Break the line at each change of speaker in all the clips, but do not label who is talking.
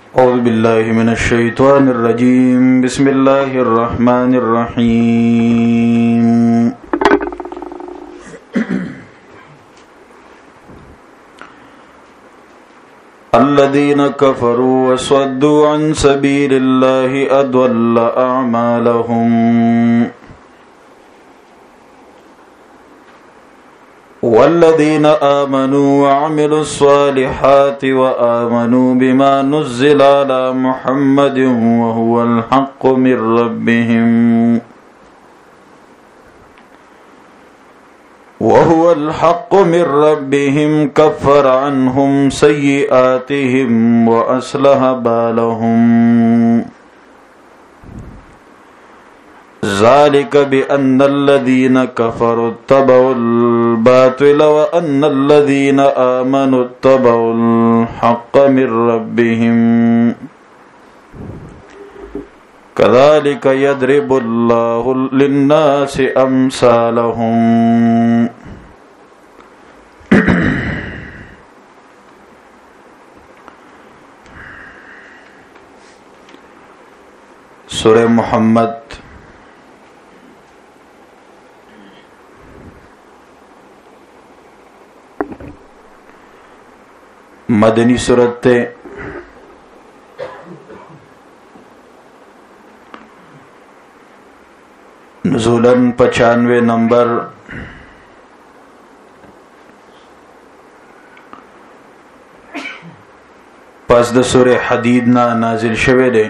أعوذ بالله من الشيطان الرجيم بسم الله الرحمن الرحيم الذين كفروا وصدوا عن سبيل الله أضل أعمالهم والذين آمنوا وعملوا الصالحات وآمنوا بما نزل على محمد وهو الحق من ربهم كفر عنهم سيئاتهم وأصلح بالهم ذلك بأن الذين كفروا اتبعوا الباطل وأن الذين آمنوا اتبعوا الحق من ربهم كذلك يضرب الله للناس أمثالهم. سورہ محمد مدنی سورت تے نزولاً 95 نمبر پس د سورہ حدید نا نازل شوه دے.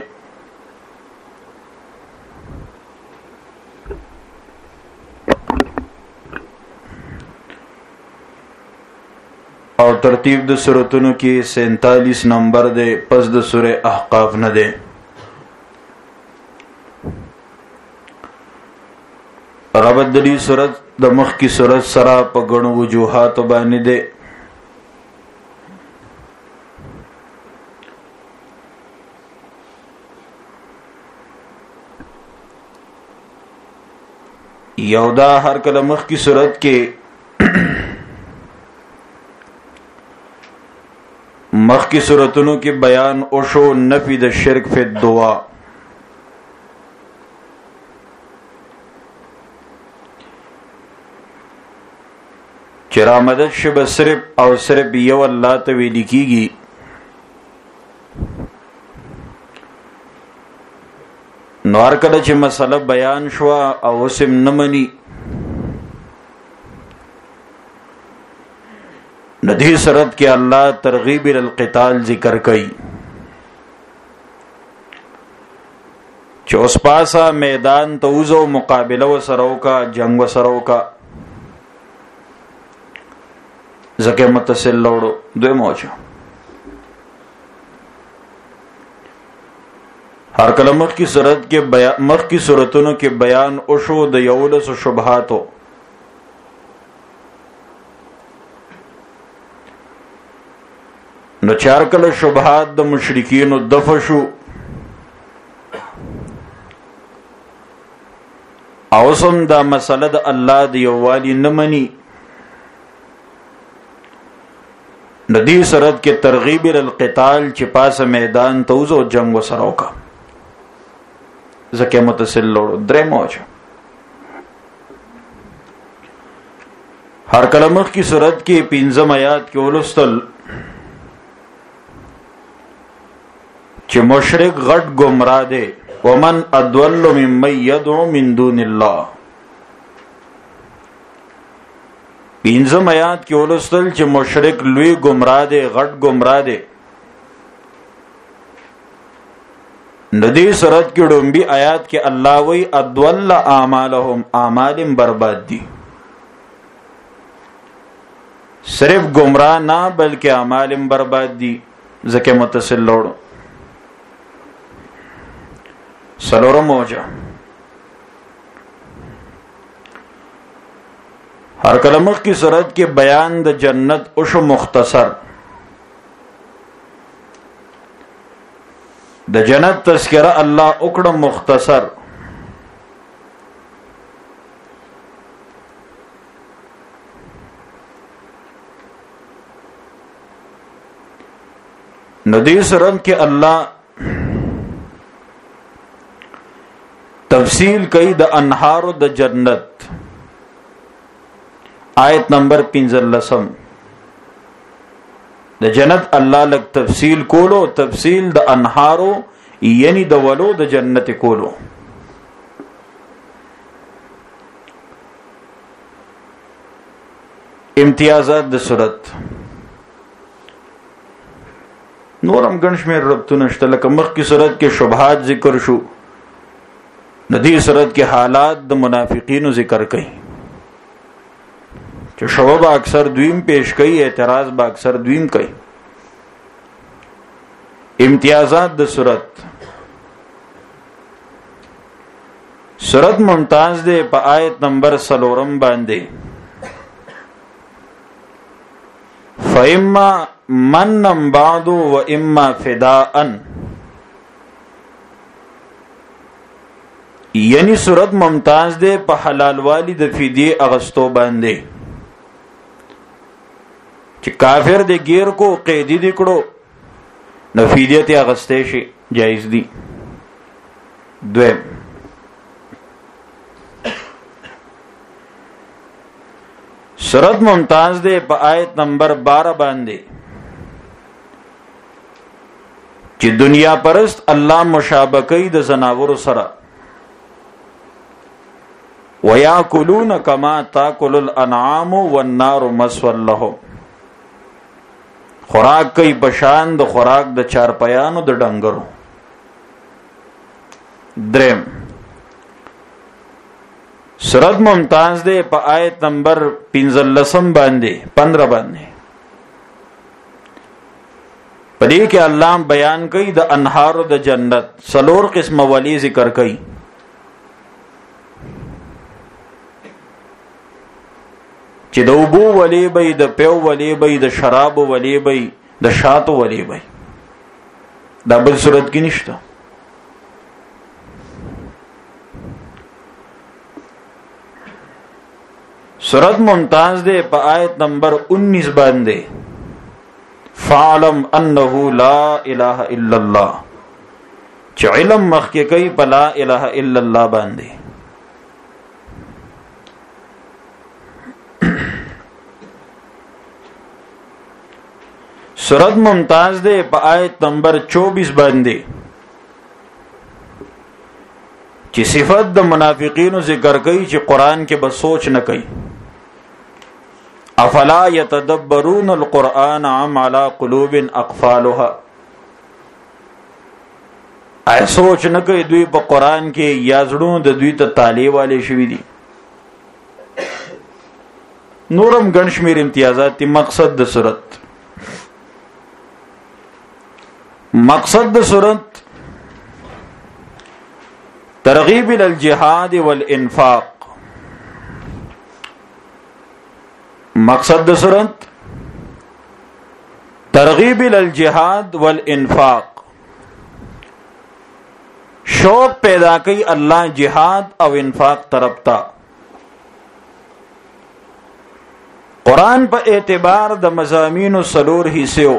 اور ترتیب د سورتونو کې 47 نمبر دے پس د سورہ احقاف نه دے. ربط دلی سورت د مخ کی سورت سرا په غنو وجوهات باندې دے. یودا هر کله مخ کی سورت کې مخ کی صورتونو کی بیان اوشو نفی د شرک فی الدعا. چرا مدد شب صرف او صرف یو اللہ تویلی کی گی نوار کله چې مسئلہ بیان شوا او اسم نمانی ندی سرت کے اللہ ترغیب القتال ذکر کئی چوس پاسا میدان توزو مقابلہ و سرو کا جنگ و سرو کا زکے متصل لوڑو دوی موجو ہر کله مخ کی صورت کے مخ کی صورتونو کے بیان اوشو د یولس شبہاتو نو چار کله شبهات د مشرکین دفشو اوسم دا مسله د الله دی یووالی نمنی ندی سرت کے ترغیب القتال چې پاس میدان توزو جنگ و سرو کا زکه متصل لوړو درې موج هر کله مخ کی صورت کې 15 آیات کې ولستل چې مشرک غټ گمراه دی ومن اضل ممن يدعو من دون الله. 15 آیات کې ولستل چې مشرک لوی گمراه دی غټ گمراه دی. ندی سورت کې ډومبي آیات کې الله وی اضل اعمالهم اعمالهم برباد دي. صرف گمراه نه بلکې اعمالهم برباد دي زکه متصل لوړو سلورم موجه ہر کلمخ کی صورت کے بیان د جنت اوشو مختصر د جنت تذکرہ اللہ اکڑ مختصر نو دې سورت کې الله تفصیل کوي د انهارو د جنت. آیت نمبر 15 د جنت الله لک تفصیل کولو، تفصیل د انهارو یعنی د ولو د جنت کولو. امتیازات د صورت نورم گنشمیر ربطونه شته، لکه مخکې صورت کې شبهات ذکر شو، د دې صورت کې حالات د منافقینو ذکر کړي چې شوبه با اکثر دویم پیش کوي، اعتراض با اکثر دویم کوي. امتیازات د صورت ممتاز ده په آیت نمبر 4 باندې. فإما منن بعد و اما فداء، یعنی صورت ممتاز ده په حلال والی د فدیه اغستو باندې چې کافر د غیر کو قیدی دکړو نو فدیه ته اغسته شي جایز دي. دویم صورت ممتاز ده په آیت نمبر 12 باندې چې دنیا پرست الله مشابهت د زناور سره وَيَأْكُلُونَ كَمَا تَأْكُلُ الْأَنْعَامُ وَالنَّارُ مَثْوًى لَهُمْ، خوراک کوي بشان د خوراک د چارپیانو د ډنګرو. دریم صورت ممتاز ده په آیت نمبر 15 باندې پدې کې الله بیان کوي د انهارو د جنت 4 قسم ولی ذکر کوي. چې د اوبو ولی بی، د پیو ولی بی، د شراب ولی بی، د شاتو ولی بی. دا بل صورت کې نشته. صورت ممتاز ده په آیت نمبر 19 باندې فعلم انه لا اله الا الله، چې علم مخکې کوي په لا اله الا الله باندې. صورت ممتاز ده په آیت نمبر 24 باندې چې صفات د منافقینو ذکر کوي چې قران کې به سوچ نه کوي. افلا يتدبرون القرآن ام على قلوب اقفالها، ای سوچ نه کوي دوی په قران کې یا زړونو د دوی ته تالی والے شوی دي. نورم گنشمیر امتیازات تی. مقصد د صورت ترغیب الى الجهاد والانفاق. مقصد د صورت ترغیب الى الجهاد والانفاق، شوق پیدا کوي الله جهاد او انفاق طرف ته. قرآن په اعتبار د مضامینو 4 حصو.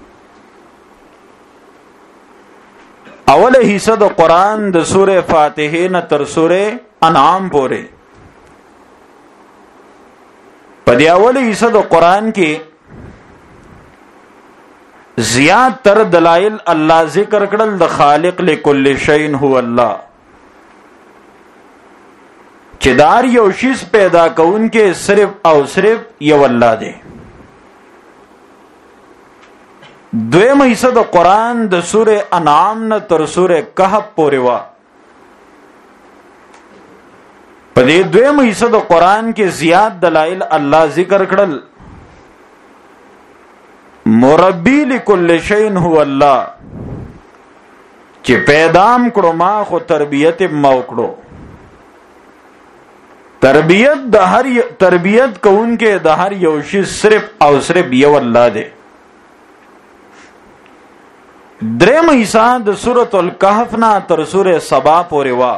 اوله حصہ د قرآن د سوره فاتحه نه تر سوره انعام پورې. په دی اوله حصہ د قرآن کې زیات تر دلائل الله ذکر کړل د خالق لكل شيء هو الله، چې دار یو شی پیدا کون کې صرف او صرف یو الله دی. دویم حصہ د قرآن د سوره انعام نه تر سوره کهف پورې وا. په دې دویم حصہ د قرآن کې زیات دلائل الله ذکر کړل. مربی لكل شيء هو الله، چې پیدام کړو ما خو تربیت ما وکړو. تربیت کوونکې د هر یو شی صرف او صرف یو الله دی. دریم حصہ د سورۃ الکهف نه تر سورۃ سبا پورې وا.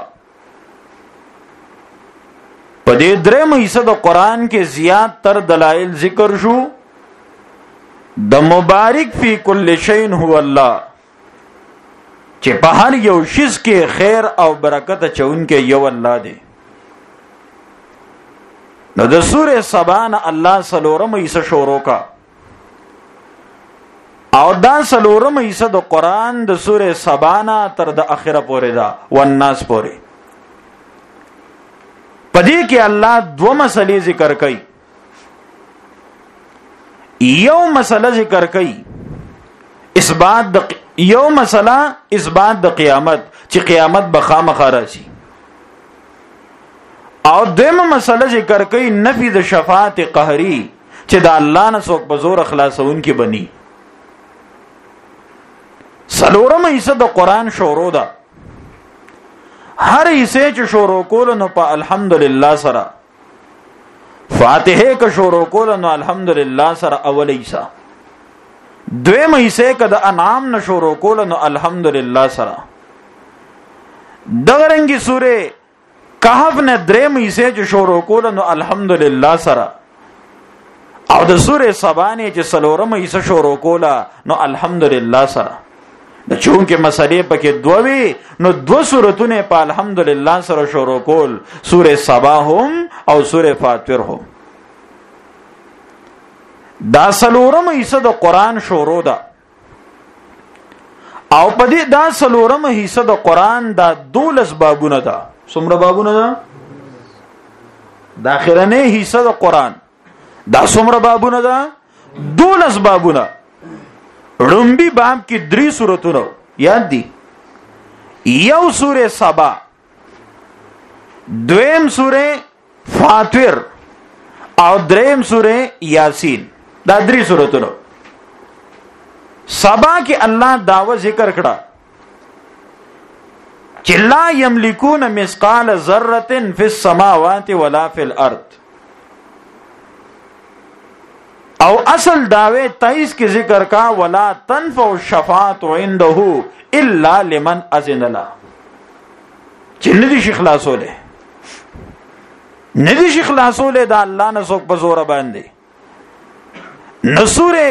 په دې دریم حصہ د قرآن کې زیات تر دلائل ذکر شو د مبارک فی کل شیء هو الله چې په هر یو شیز کې خیر او برکت چون کې یو الله دی. نو د سوره سبا نه الله سلورم ایسه شروع کا او دا سلورم ایسه د قران د سوره سبا نه تر د اخره پورې دا والناس پورې. پدې کې الله دو مسلې ذکر کړي. یو مسله ذکر کړي یو مسله اثبات د قیامت چې قیامت به خامخا راشي، او دیمه مسله ذکر کړي نفی د شفاعت قهری چې د الله نه څوک په زور خلاصون کې بني. سلورم حصہ د قران شروع ده. هر حصے چې شروع کول نو په الحمدلله سره، فاتحه که شروع کول نو الحمدلله سره اول حصہ، دویم حصے که د انعام نه شروع کول نو الحمدلله سره، دغرنګي سوره کهف نه دریم حصے چې شروع کول نو الحمدلله سره، او د سوره سبا نه چې سلورم حصہ شروع کولا نو الحمدلله سره. د چونکه مسلې پکې دووي نو دو سورتونه په الحمدلله سره شروع کول، سوره سبا هم او سوره فاتر هم. دا سلورم حصہ د قران شروع ده، او په دې دا سلورم حصہ د قران دا 12 بابونه ده. څومره بابونه ده؟ د اخرنه حصہ د قران دا څومره بابونه ده؟ 12 بابونه. رمبی باب کی 3 سورتونه یاد دي. یو سوره سبا، دویم سوره فاتر او دریم سوره یاسین. دا 3 سورتونه. سبا کې الله داوا ذکر کړه چې لا یملکون مثقال ذره فی السماوات ولا فی الارض، او اصل دعوے 23 کی ذکر کا ولا تنفع الشفاعت عنده الا لمن اذن له. چې ندی شي خلاصوله، ندی شي خلاصوله دا الله نه څوک په زور باندې. نسوره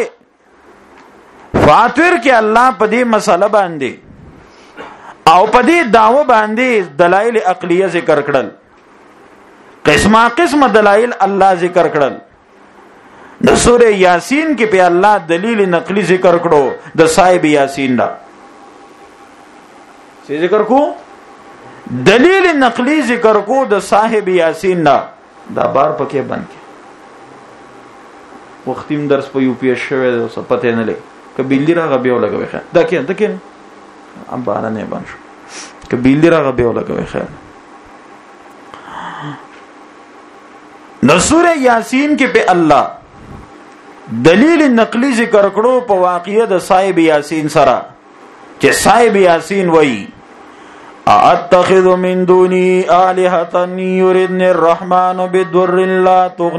فاتر کې الله په دې مسله باندې او په دې داوا باندې دلایل عقلیه ذکر کړل، قسمه قسمه دلایل الله ذکر کړل. د سوره یاسین کې په الله دلیل نقلی ذکر کړو د صاحب یاسین دا. څه ذکر کو؟ دلیل نقلی ذکر کو د صاحب یاسین دا. دا بار پکې بند کې وختیم درس په یو پی ایس شوه او څه پته نه لګ کبیلی راغه به ولګوي خیر دا کې ام بار نه بن شو کبیلی راغه به ولګوي خیر. نو سوره یاسین کې په الله دلیل نقلی ذکر کړو په واقعه د صاحب یاسین سره چې صاحب یاسین وایي اتخذ من دوني الهه يردني الرحمن بضر لا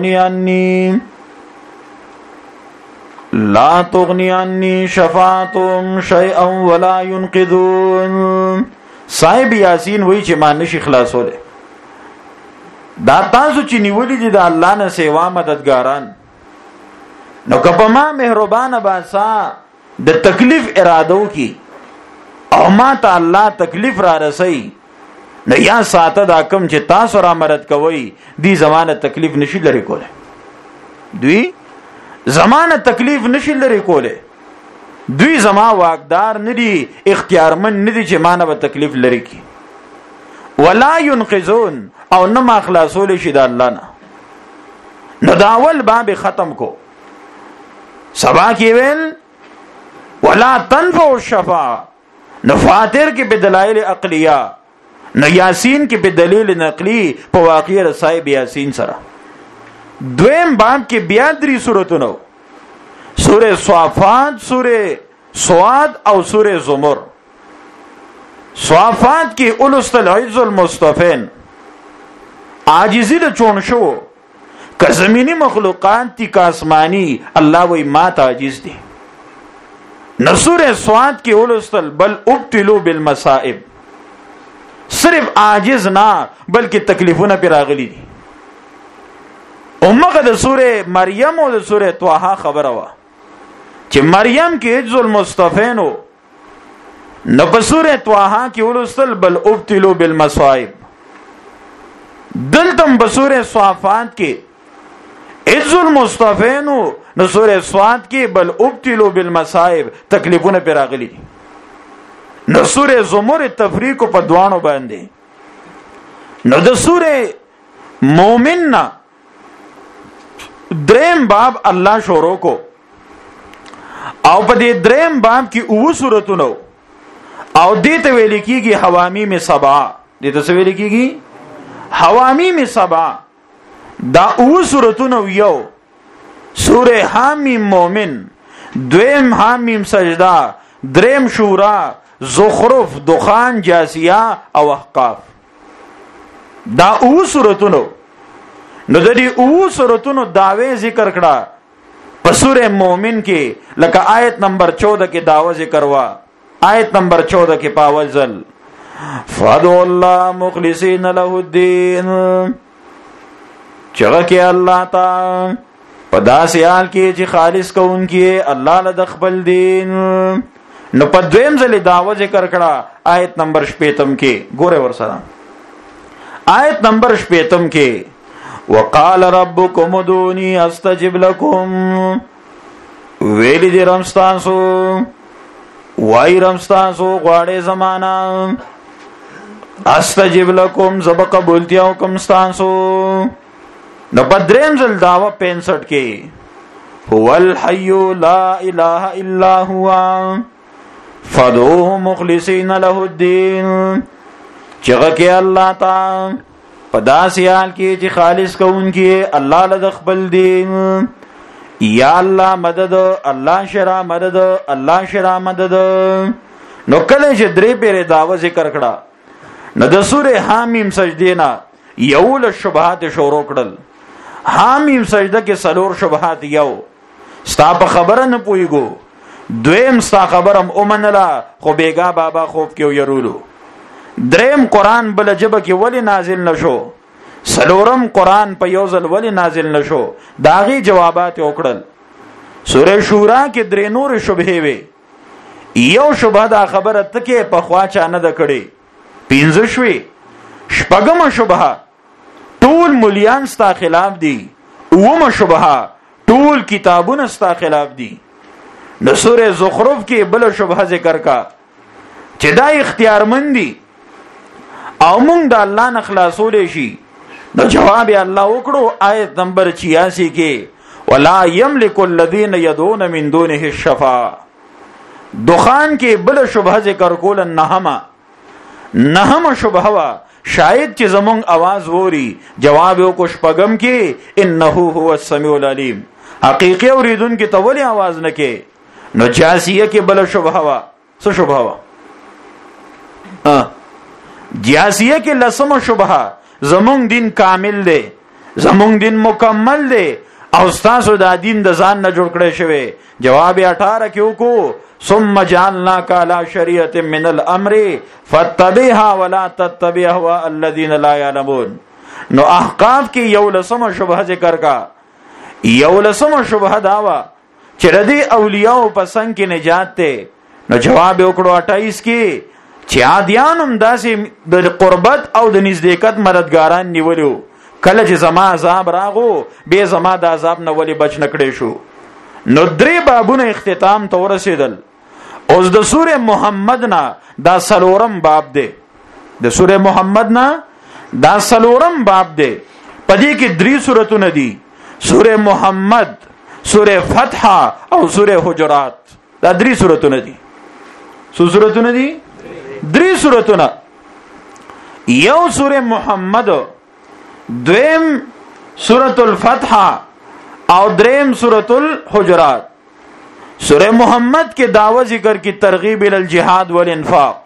تغني عني شفاعتهم شيئا ولا ينقذون. صاحب یاسین وایي چې ما نشي خلاصوله. دا تاسو چې نیولې دي د الله نه سیوا مددګاران، نو کپا ما مهربانه باسا د تکلیف ارادو کی او ما ته الله تکلیف را رسي، نو یا ساته دا کم چې تاسو را مدد کوي دی زمانه تکلیف نشي لري کوله، دوی زمانه تکلیف نشي لري کوله، دوی زما واقدار ندي، اختیارمن ندي چې مانه به تکلیف لري کی. ولا ينقذون او نه ما خلاصول شي د الله نه. نو داول باب ختم کو. سبا کی ویل ولا تنفع الشفاعه، نو فاتر کی په دلایل عقلیه، نو یاسین کی په دلیل نقلی په واقعه صاحب یاسین سره. دویم باب کې بیا 3 سورتونه، سوره صافات، سوره سواد او سوره زمر. صافات کې اولست العز المصطفین عاجزی د چون شو که زمینی مخلوقات تی که آسمانی، الله وی ما تعجز دی. نصور سواد کی اولستل بل ابتلو بالمصائب، صرف عاجز نه بلکې تکلیفونه پر راغلي دي. امغه د سوره مریم او د سوره طه خبره وا چې مریم کې عز المصطفین نو په سورۃ طه کې ولستل بل ابتلوا بالمصائب، دلتم په سورۃ صافات کې عز المصطفین نو سورۃ صاد کې بل ابتلوا بالمصائب تکلیفونه پر راغلي، نو سورۃ زمر تفریق په دوانو باندې. نو د سورۃ مومن دریم باب الله شروع کو او په دې دریم باب کې اوه سورتونه او دې ته ویل کېږي حوامیم سبع، دې ته ویل کېږي حوامیم سبع. دا اوه سورتونه یو سوره حامیم مومن، دویم حامیم سجده، دریم شورا، زخرف، دخان، جاسیه او احقاف. دا اوه سورتونه نو د دې اوه سورتونو داوی ذکر کړه په سوره مومن کې، لکه آیت نمبر 14 کې داوا ذکر وا، آیت نمبر 14 کې پاول ځل فادو الله مخلصین له الدین، چغه کې الله تعالی په داسې حال کې چې خالص کوونکی الله له خپل دین. نو په دویم ځل داوا ذکر کړه آیت نمبر 15 کې، ګوره ورسره آیت نمبر 15 کې وقال ربكم ادعوني استجب لكم، ویلی دی رمستانسو وای رمستانسو غواړې زمانہ استجب لكم زب قبولتیا حکم ستانسو. نو بدریم زل داوا 65 کې هو الحي لا اله الا هو فدعوه مخلصین له الدین، چغه کې الله تعالی په داسې حال کې چې خالص کوونکی الله له خپل دین. یا الله مدد، الله شرع مدد، الله شرع مدد. نو کله چې درې پیره داوا ذکر کړه نو د سوره حامیم سجده نه یول شبهات شروع کړل. حامیم سجده کې سلور شبهات، یو ستا په خبره نه پويګو، دویم ستا خبرم اومنلا خو بیگا بابا خوب کې ويرولو، دریم قرآن بل جبه کې ولی نازل نشو، سلورم قرآن په یو ځل ولی نازل نشو، داغي جوابات وکړل. سوره شورا کې درې نور شبهه وي، یو شبهه دا خبره تکي په خوا چا نه د کړي، پینځه شوي. شپږم شبهه ټول مليان ستا خلاف دي، اوم شبهه ټول کتابونه ستا خلاف دي. نو سوره زخرف کې بل شبهه ذکر کا چې دا اختیارمندي او مونږ د الله نه خلاصول شي. نو جواب الله وکړو آیت نمبر 86 کې ولا یملک الذین یدعون من دونه الشفاعه. دخان کې بل شبهه ذکر کول نهم شبهه وا شاید چې زمونږ आवाज ووري، جواب یو کو شپغم کې انه هو السمیع العلیم، حقیقی اوریدون کې تولی आवाज نه کې. نو جاسیه کې بل شبهه وا، څه شبهه وا؟ جاسیه کې لسم شبهه زمونږ دین کامل دی، زمونږ دین مکمل دی او تاسو دا دین د ځان نه جوړ کړی شوی. جواب 18 کې وکړو ثم جعلناك على شريعه من الامر فاتبعها ولا تتبع اهواء الذين لا يعلمون. نو احقاف کې یو لسم شبهه ذکر کا، یو لسم شبهه داوا چې ردی اولیاء په څنګه کې نجات ته. نو جواب وکړو 28 کې چې عادیانم داسې د قربت او د نزدېکت مددګاران نیولو، کله چې زما عذاب راغو به زما د عذاب نه ولی بچ نکړې شو. نو درې بابونه اختتام ته ورسېدل. اوس د سوره محمد نه دا سلورم باب دی، د سوره محمد نه دا سلورم باب دی. پدې کې درې سورتونه دي، سوره محمد، سوره فتح او سوره حجرات. دا درې سورتونه دي. څو سورتونه دي؟ درې سورتونه. یو سوره محمد، دویم سورۃ الفتح او دریم سورۃ الحجرات. سورہ محمد کے دعوی ذکر کی ترغیب الجہاد والانفاق،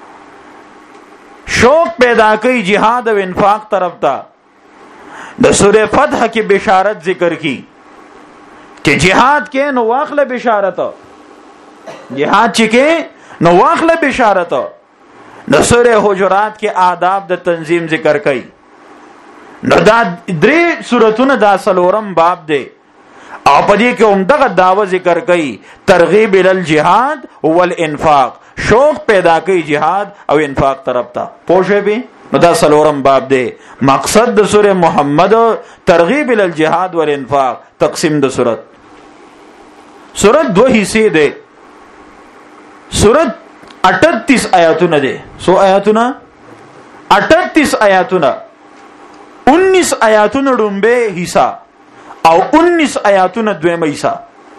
شوق پیدا کی جہاد و انفاق طرف تا. د سورہ فتح کی بشارت ذکر کی کہ جہاد کے نو واخل بشارت، جہاد چکے نو واخل بشارت. د سورہ حجرات کے آداب د تنظیم ذکر کی. نو دا درې سورتونه دا سلورم باب دی او پدې کې هم دغه داوا ذکر کوي ترغیب ال الجهاد والانفاق، شوق پیدا کوي جهاد او انفاق طرف ته. پوښې به نو دا سلورم باب دی. مقصد د سوره محمد ترغیب ال الجهاد والانفاق. تقسیم د سورت دو حصے دی. سورت 38 آیاتونه دي. سو آیاتونه 38 آیاتونه، 19 آیاتونه ډومبه حصہ او 19 آیاتونه دویمه حصہ.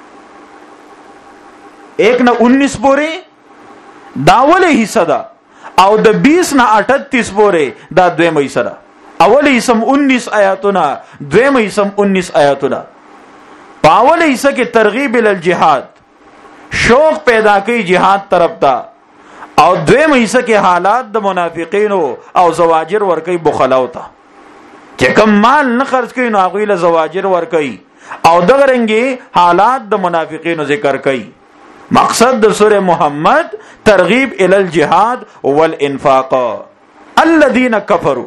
1 نه 19 پورې داوله حصہ ده او د 20 نه 38 پورې دا دویمه حصہ ده. اوله حصہ 19 آیاتونه، دویمه حصہ 19 آیاتونه. پاوله حصہ کې ترغیب ال الجهاد، شوق پیدا کوي جهاد طرف ته، او دویم حصہ کې حالات د منافقینو او زواجر ور کوي بخلاو ته، چې کم مال نه خرج کوي نو هغه له زواجر ور کوي، او دغه رنګي حالات د منافقینو ذکر کوي. مقصد د سوره محمد ترغیب ال الجهاد والانفاق. الذين كفروا،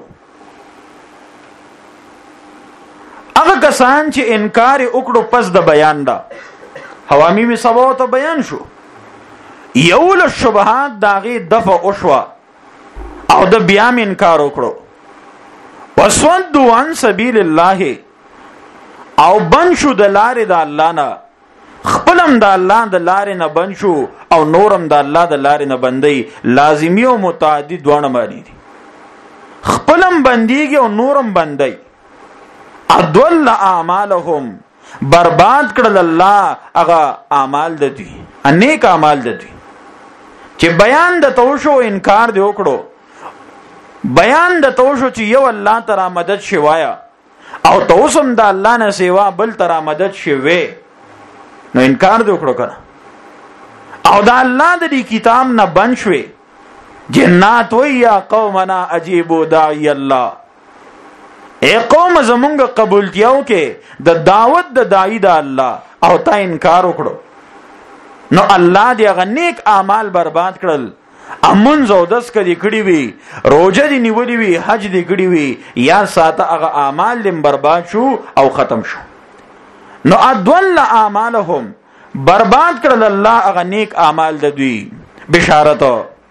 هغه کسان چې انکار وکړو پس د بیان دا حوامی می سبا ته بیان شو، یول شبهات داغي دفع اوشوا او د بیا انکار وکړو. وسودوا عن سبیل الله، او بن شو د لارې د الله نه، خپلم د الله د لارې نه بن شو او نورم د الله د لارې نه بندي. لازمی او متعدی دوه معنی دي. خپلم بنديږي او نورم بندي. اضل اعمالهم، برباد کړل الله هغه اعمال د دوی، انیک اعمال د دوی. چې بیان د توشو انکار دی وکړو، بیان د توشو چې یو الله تعالی مدد شوایا او توسم د الله نه سیوا بل تعالی مدد شوي، نو انکار دی وکړو کنه. او د الله د دې کتاب نه بن شوي. جنات و یا قومنا اجیبوا داعی الله، اے قوم زمونږ قبولتیاو کې د دعوت د داعی د الله او تا انکار وکړو، نو الله دې هغه نیک اعمال برباد کړل. امون زودس کدي کړی وی، روزه دې نیولې وی، حج دې کړی وی، یا ساته هغه اعمال دې برباد شو او ختم شو. نو ادول اعمالهم، برباد کړل الله هغه نیک اعمال د دوی. بشارت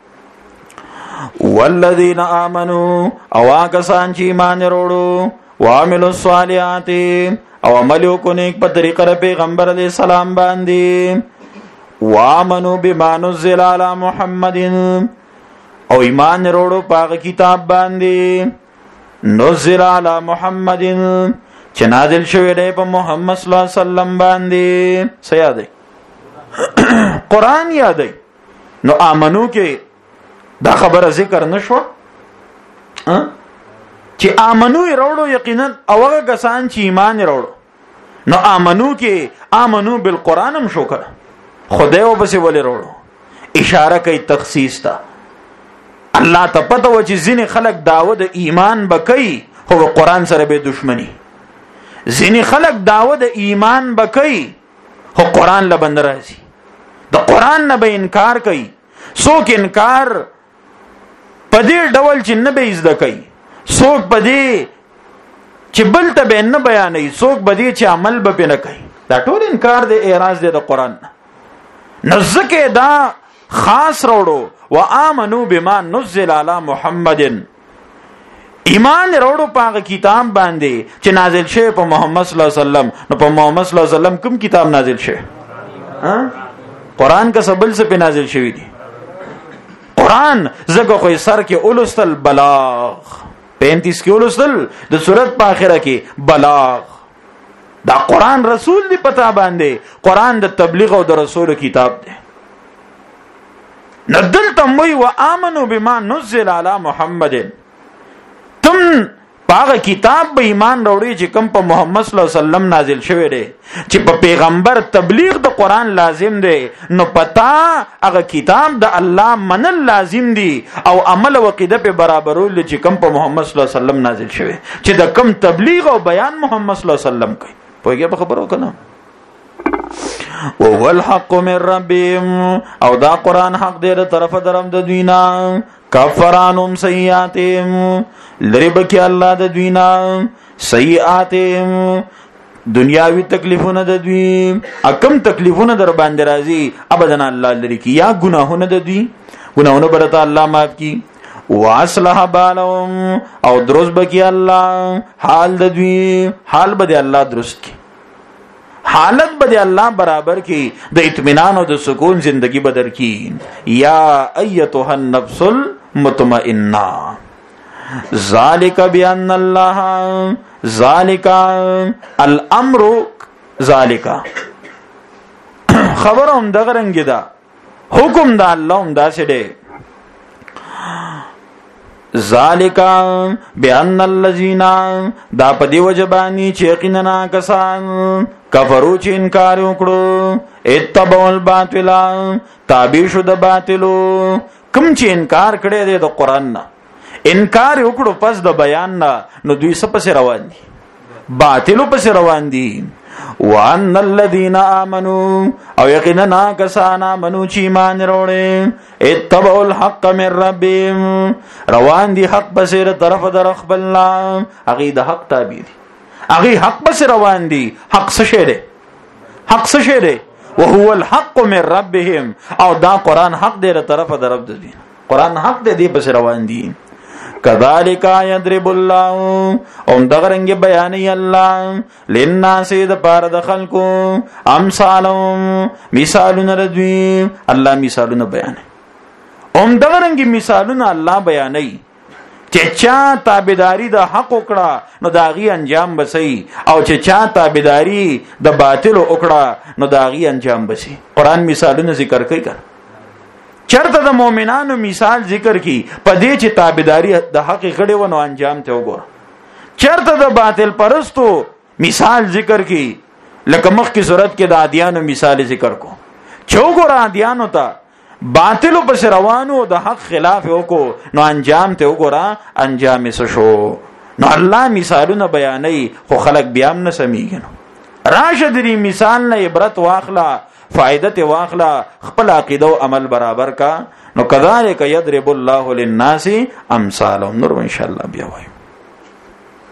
والذین آمنوا، او هغه سان چې ایمان وروړو، وعملوا الصالحات، او عمل وکړو نیک په طریقه پیغمبر علیه السلام باندې. وامنوا بما نزل على محمد، او ایمان وروړو په کتاب باندې نزل على محمد چې نازل شوی دی په محمد صلی الله علیه وسلم باندې. څه یاد دی؟ قرآن یاد دی. نو امنو کې دا خبره ذکر نشو چې امنو وروړو یقینا او هغه کسان چې ایمان وروړو. نو امنو کې امنو بالقران هم شو کړه، خدای او بس ولې وروړو، اشاره کوي تخصیص ته. الله ته پته و چې ځینې خلک دعوه د ایمان بکئی خو قرآن سره به دشمنی، ځینې خلک دعوه د ایمان بکئی خو قرآن له بند راځي، د قرآن نه به انکار کوي. څوک انکار پدې ډول چې نه به زده کوي، څوک پدې چې بل ته به نه بیانوي، څوک پدې چې عمل به نه کوي. دا ټول انکار دی، اعراض دی د قرآن. نزدکه دا خاص روړو وآمنوا بما نزل على محمد، ایمان روړو په کتاب باندې چې نازل شوی په محمد صلی الله علیه وسلم. نو په محمد صلی الله علیه وسلم کوم کتاب نازل شوی؟ قرآن کا سبل سے په نازل شوی دی. قرآن زګه خو سر کې اولستل بلاغ، 35 کې اولستل د سورۃ په اخره کې بلاغ. دا قرآن رسول دی پتا باندې، قرآن د تبلیغ او د رسول کتاب دی. ندل تموی و آمنو بما نزل علی محمد، تم پاغه کتاب به ایمان راوړي چې کوم په محمد صلی الله علیه وسلم نازل شوی دی، چې په پیغمبر تبلیغ د قرآن لازم دی. نو پتا هغه کتاب د الله منل لازم دی او عمل او عقیده په برابرول چې کوم په محمد صلی الله علیه وسلم نازل شوی، چې د کوم تبلیغ او بیان محمد صلی الله علیه وسلم کوي. پوهیږئ په خبرو کنه. وهو الحق من ربهم، او دا قرآن حق دی د طرف درم د دوینا. کفرانهم سیئاتهم، لری بکی الله د دوینا سیئاتهم دنیاوی تکلیفونه د دوی اکم تکلیفونه در باندې راځي ابدان الله لري کی یا ګناهونه د دوی ګناهونه برته الله معاف کی واصلح بالهم او درست بکی الله حال د دوی حال بده الله درست کی حالت بده الله برابر کی د اطمینان او د سکون زندگی بدر کی یا ایتها النفس المطمئنه ذالک بان الله ذالک الامر ذالک خبر هم دغه رنګ دا حکم دا الله هم دا څه دی ذالک بان الذين دا پدی وجبانی چې یقینا کسان کفرو چې انکار وکړو اتبعوا الباطل تابع شو د باطلو کوم چې انکار کړي دی د قران نه انکار وکړو پس د بیان نه نو دوی سپس روان دي باطلو پس روان دي وان الذين امنوا او یقینا کسان امنو چې ایمان وروړي اتبعوا الحق من ربهم روان دي حق بصیر طرف در خپل الله هغه د حق تابع دي هغه حق بس روان دي حق څه شه ده حق څه شه ده وهو الحق من ربهم او دا قران حق دی تر طرف در رب دي قران حق دی بس روان دي کذالک یضرب الله اوم دغرنګ بیان الله للناس د پاره د خلکو امثالهم مثالونه ردوی الله مثالونه بیان اوم دغرنګ مثالونه الله بیانای چې چا تابعداري د حق وکړه نو داغي انجام بسي او چې چا تابعداري د باطل وکړه نو داغي انجام بسي قران مثالونه ذکر کوي چرته د مؤمنانو مثال ذکر کی پدې چې تابعداري د حق کړي ونه انجام ته وګور چرته د باطل پرستو مثال ذکر کی لکه مخ کی صورت کې د عادیانو مثال ذکر کو چوغور عادیانو ته باطل پس روانو د حق خلاف وکړو نو انجام ته وګورا انجام یې شو نو الله مثالونه بیانوي خو خلق بیا هم نه سمېږي راشدري مثال نه عبرت واخلا فائدت واخلا خپل عقیده او عمل برابر کا نو کذالک یضرب الله للناس امثالهم نور ان شاء الله بیا وایو